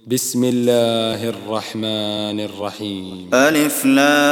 بسم الله الرحمن الرحيم. ألف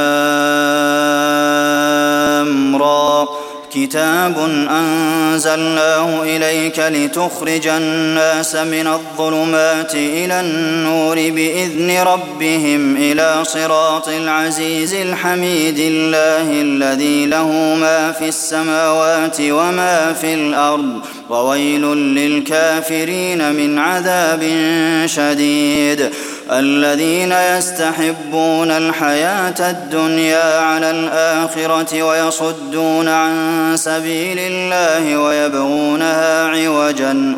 لام را كتاب أنزلناه إليك لتخرج الناس من الظلمات إلى النور بإذن ربهم إلى صراط العزيز الحميد الله الذي له ما في السماوات وما في الأرض وويل للكافرين من عذاب شديد. الذين يستحبون الحياة الدنيا على الآخرة ويصدون عن سبيل الله ويبغونها عوجا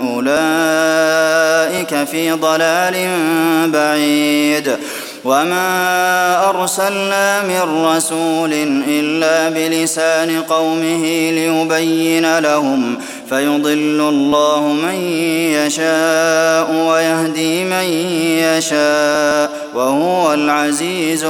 أولئك في ضلال بعيد. وما أرسلنا من رسول إلا بلسان قومه ليبين لهم فيضل الله من يشاء ويهدي من يشاء وهو العزيز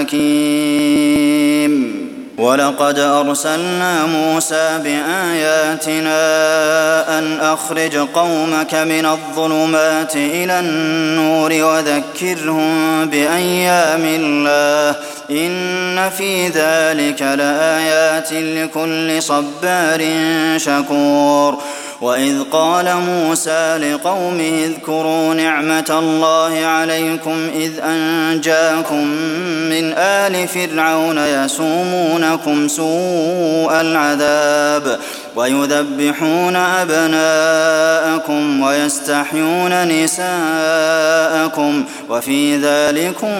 الحكيم. ولقد أرسلنا موسى بآياتنا أن أخرج قومك من الظلمات إلى النور وذكرهم بأيام الله إن في ذلك لآيات لكل صبار شكور. وإذ قال موسى لقومه اذكروا نعمة الله عليكم إذ أنجاكم من آل فرعون يسومونكم سوء العذاب ويذبحون أبناءكم ويستحيون نساءكم وفي ذلكم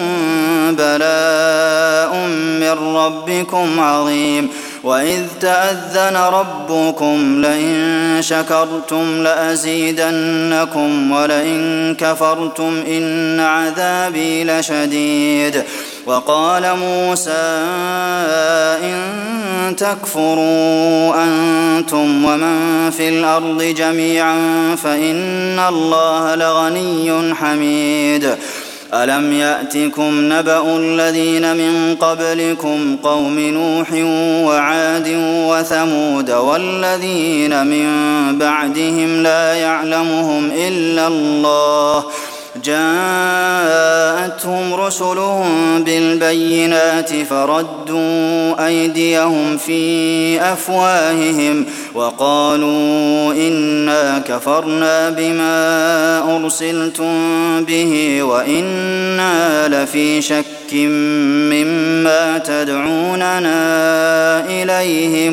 بلاء من ربكم عظيم. وإذ تأذن ربكم لئن شكرتم لأزيدنكم ولئن كفرتم إن عذابي لشديد. وقال موسى إن تكفروا أنتم ومن في الأرض جميعا فإن الله لغني حميد. ألم يأتكم نبأ الذين من قبلكم قوم نوح وعاد وثمود والذين من بعدهم لا يعلمهم إلا الله جاءتهم رسلهم بالبينات فردوا أيديهم في أفواههم وقالوا إنا كفرنا بما أرسلتم به وإنا لفي شك مما تدعوننا إليه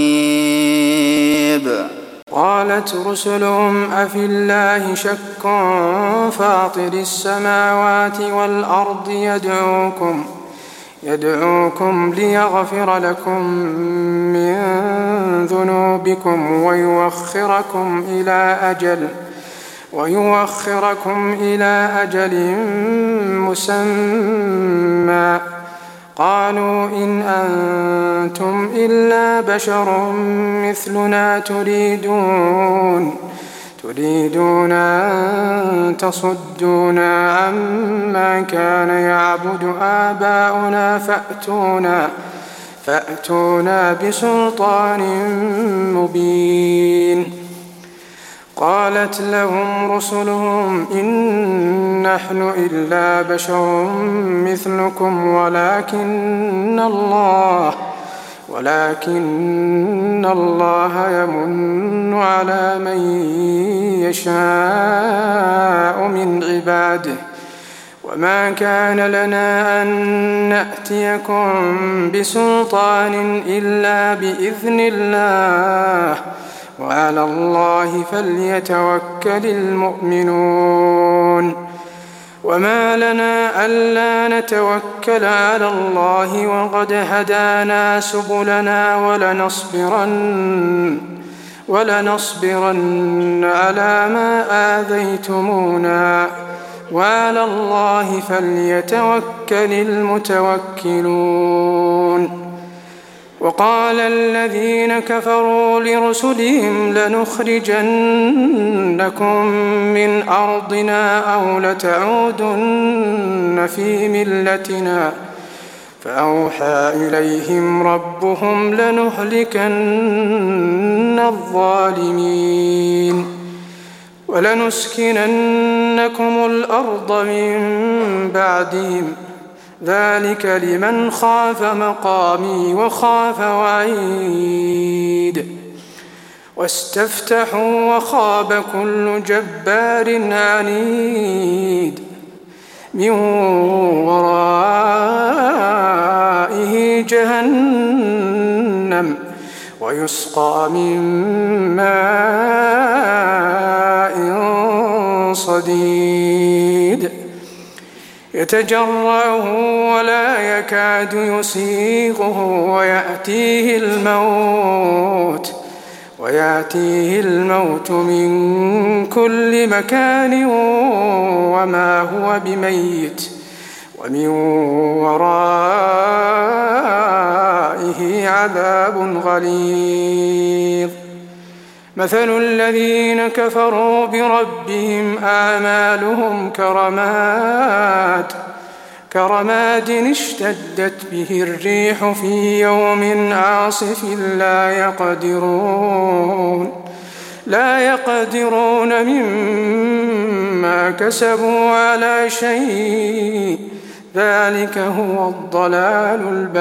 مريب. قالت رسلهم أفي الله شك فاطر السماوات والأرض يدعوكم ليغفر لكم من ذنوبكم ويوخركم إلى أجل مسمى. قالوا إن أنتم إلا بشر مثلنا تريدون أن تصدونا عما كان يعبد آباؤنا فأتونا بسلطان مبين. قالت لهم رسلهم إن نحن إلا بشر مثلكم ولكن الله يمن على من يشاء من عباده وما كان لنا أن نأتيكم بسلطان إلا بإذن الله وعلى الله فليتوكل المؤمنون. وما لنا ألا نتوكل على الله وقد هدانا سبلنا ولنصبرن على ما آذيتمونا وعلى الله فليتوكل المتوكلون. وقال الذين كفروا لرسلهم لنخرجنكم من أرضنا أو لتعودن في ملتنا فأوحى إليهم ربهم لنهلكن الظالمين ولنسكنن ولنورثنكم الأرض من بعدهم ذلك لمن خاف مقامي وخاف وعيد واستفتحوا وخاب كل جبار عنيد من ورائه جهنم ويسقى من ماء صديد يتجرعه ولا يكاد يسيغه ويأتيه الموت من كل مكان وما هو بميت ومن ورائه عذاب غليظ مثل الذين كفروا بربهم أعمالهم كرماد اشتدت به الريح في يوم عاصف لا يقدرون مما كسبوا على شيء ذلك هو الضلال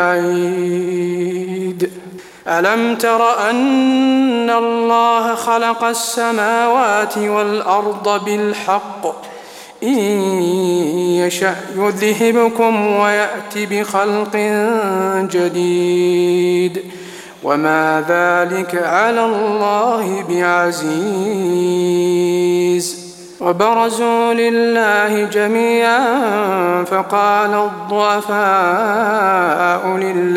البعيد ألم تر أن الله خلق السماوات والأرض بالحق إن يشأ يذهبكم ويأت بخلق جديد وما ذلك على الله بعزيز وبرزوا لله جميعا فقال الضعفاء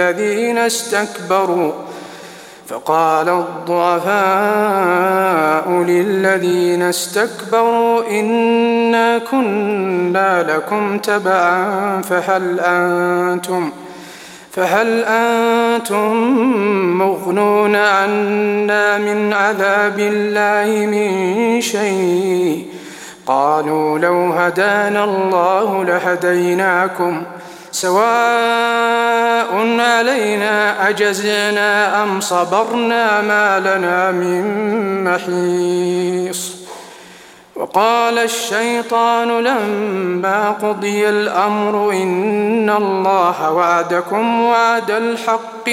للذين استكبروا إنا كنا لكم تبعا فهل أنتم مغنون عنا من عذاب الله من شيء قالوا لو هدانا الله لهديناكم سواء علينا أجزعنا أم صبرنا ما لنا من محيص وقال الشيطان لما قضي الأمر إن الله وعدكم وعد الحق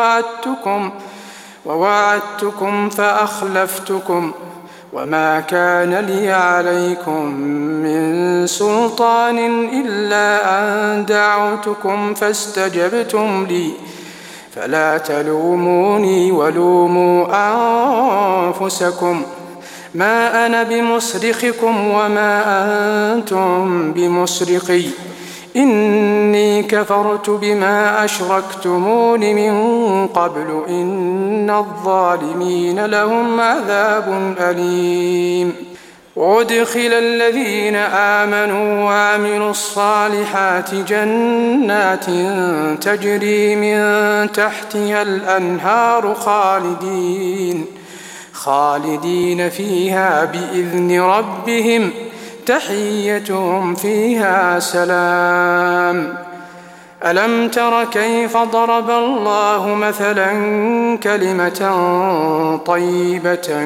ووعدتكم فأخلفتكم وما كان لي عليكم من سلطان إلا أن دعوتكم فاستجبتم لي فلا تلوموني ولوموا أنفسكم ما أنا بمصرخكم وما أنتم بمصرخي إني كفرت بما أشركتمون من قبل إن الظالمين لهم عذاب أليم وأدخل الذين آمنوا وعملوا الصالحات جنات تجري من تحتها الأنهار خالدين فيها بإذن ربهم تحيتهم فيها سلام ألم تر كيف ضرب الله مثلا كلمة طيبة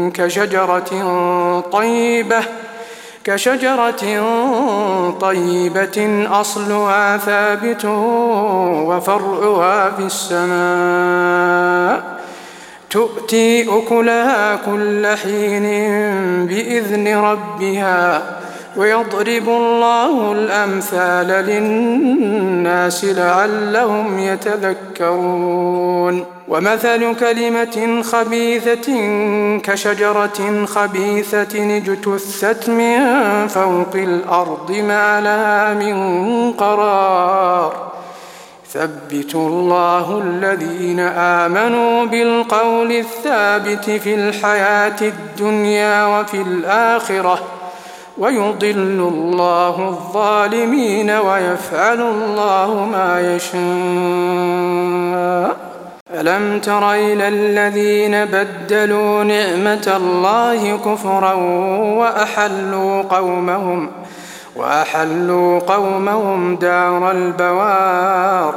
كشجرة طيبة أصلها ثابت وفرعها في السماء تؤتي أكلها كل حين بإذن ربها ويضرب الله الأمثال للناس لعلهم يتذكرون ومثل كلمة خبيثة كشجرة خبيثة اجتثت من فوق الأرض ما لها من قرار يثبت الله الذين آمنوا بالقول الثابت في الحياة الدنيا وفي الآخرة ويضل الله الظالمين ويفعل الله ما يشاء ألم تر إلى الذين بدلوا نعمة الله كفرا وأحلوا قومهم دار البوار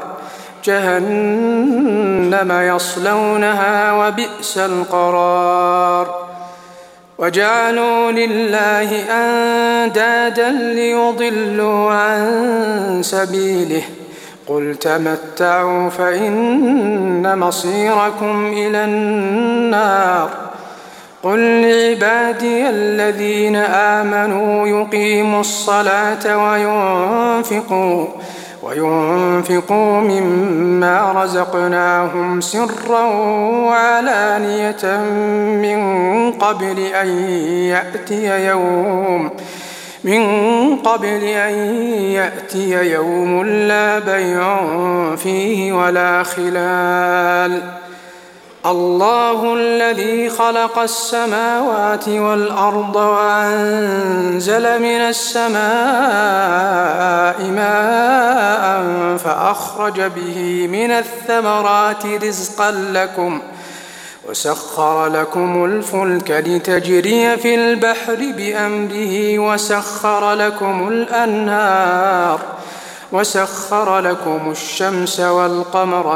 جهنم يصلونها وبئس القرار وجعلوا لله أندادا ليضلوا عن سبيله قل تمتعوا فإن مصيركم إلى النار قل لعبادي الذين آمنوا يقيموا الصلاة وينفقوا مما رزقناهم سرا وعلانية من قبل أن يأتي يوم لا بيع فيه ولا خلال الله الذي خلق السماوات والأرض وأنزل من السماء ماء فأخرج به من الثمرات رزقا لكم وسخر لكم الفلك لتجري في البحر بأمره وسخر لكم الشمس والقمر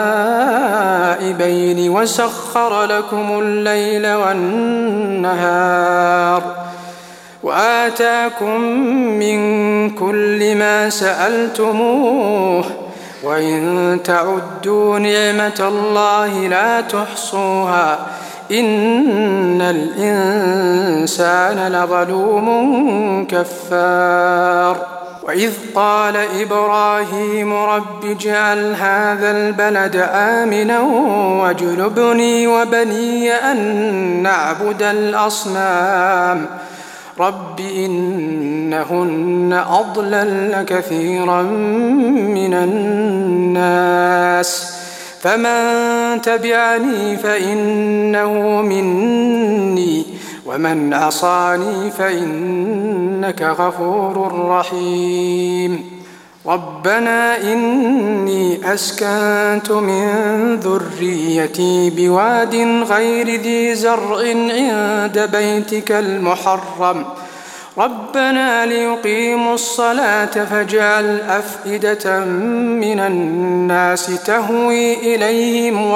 دائبين وسخر لكم الليل والنهار وآتاكم من كل ما سألتموه وإن تعدوا نعمة الله لا تحصوها إن الإنسان لظلوم كفار وإذ قال إبراهيم رب اجعل هذا البلد آمنا واجنبني وبني أن نعبد الأصنام رب إنهن أضللن كثيرا من الناس فمن تبعني فإنه مني ومن عصاني فإنك غفور رحيم ربنا إني أسكنت من ذريتي بواد غير ذي زرع عند بيتك المحرم ربنا ليقيموا الصلاة فاجعل أفئدة من الناس تهوي إليهم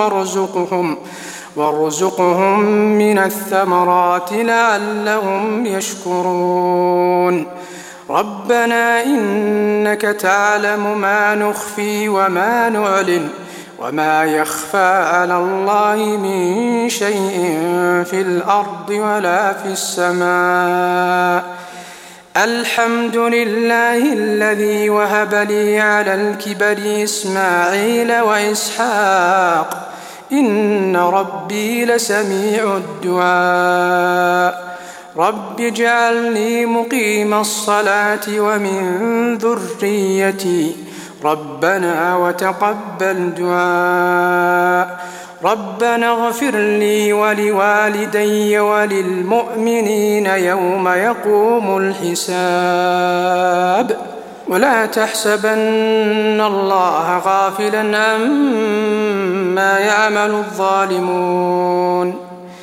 وارزقهم من الثمرات لعلهم يشكرون ربنا إنك تعلم ما نخفي وما نعلن وما يخفى على الله من شيء في الأرض ولا في السماء الحمد لله الذي وهب لي على الكبر إسماعيل وإسحاق إن ربي لسميع الدعاء رب اجعلني مقيم الصلاة ومن ذريتي ربنا وتقبل دعاء ربنا اغفر لي ولوالدي وللمؤمنين يوم يقوم الحساب ولا تحسبن الله غافلا عما يعمل الظالمون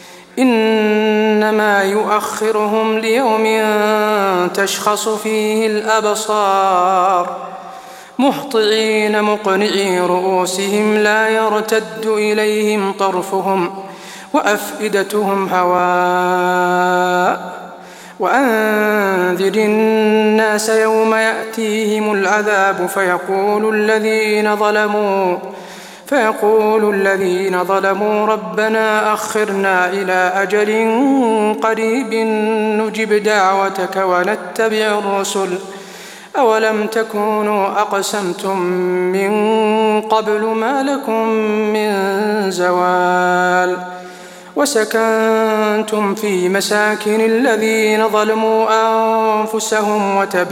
إنما يؤخرهم ليوم تشخص فيه الأبصار مهطعين مقنعي رؤوسهم لا يرتد إليهم طرفهم وأفئدتهم هواء وأنذر الناس يوم يأتيهم العذاب فيقول الذين ظلموا ربنا أخرنا إلى أجل قريب نجب دعوتك ونتبع الرسل أولم تكونوا أقسمتم من قبل ما لكم من زوال وسكنتم في مساكن الذين ظلموا أنفسهم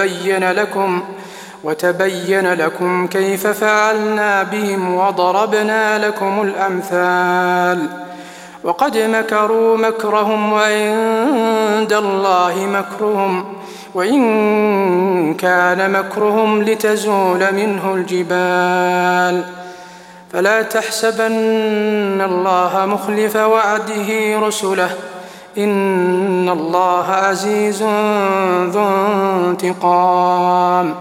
وتبين لكم كيف فعلنا بهم وضربنا لكم الأمثال وقد مكروا مكرهم وعند الله مكرهم وإن كان مكرهم لتزول منه الجبال فلا تحسبن الله مخلف وعده رسله إن الله عزيز ذو انتقام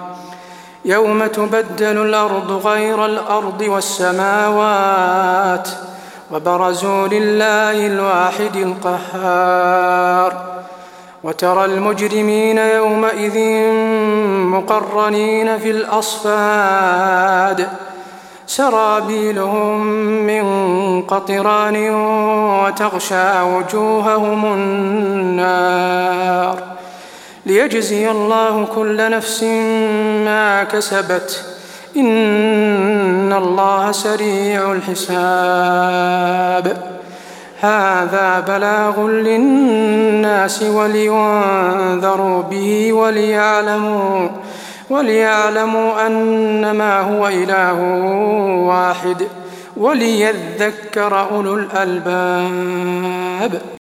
يوم تبدل الأرض غير الأرض والسماوات وبرزوا لله الواحد القهار وترى المجرمين يومئذ مقرنين في الأصفاد سرابيلهم من قطران وتغشى وجوههم النار ليجزي الله كل نفس ما كسبت إن الله سريع الحساب هذا بلاغ للناس ولينذروا به وليعلموا أنما هو إله واحد وليذكر أولو الألباب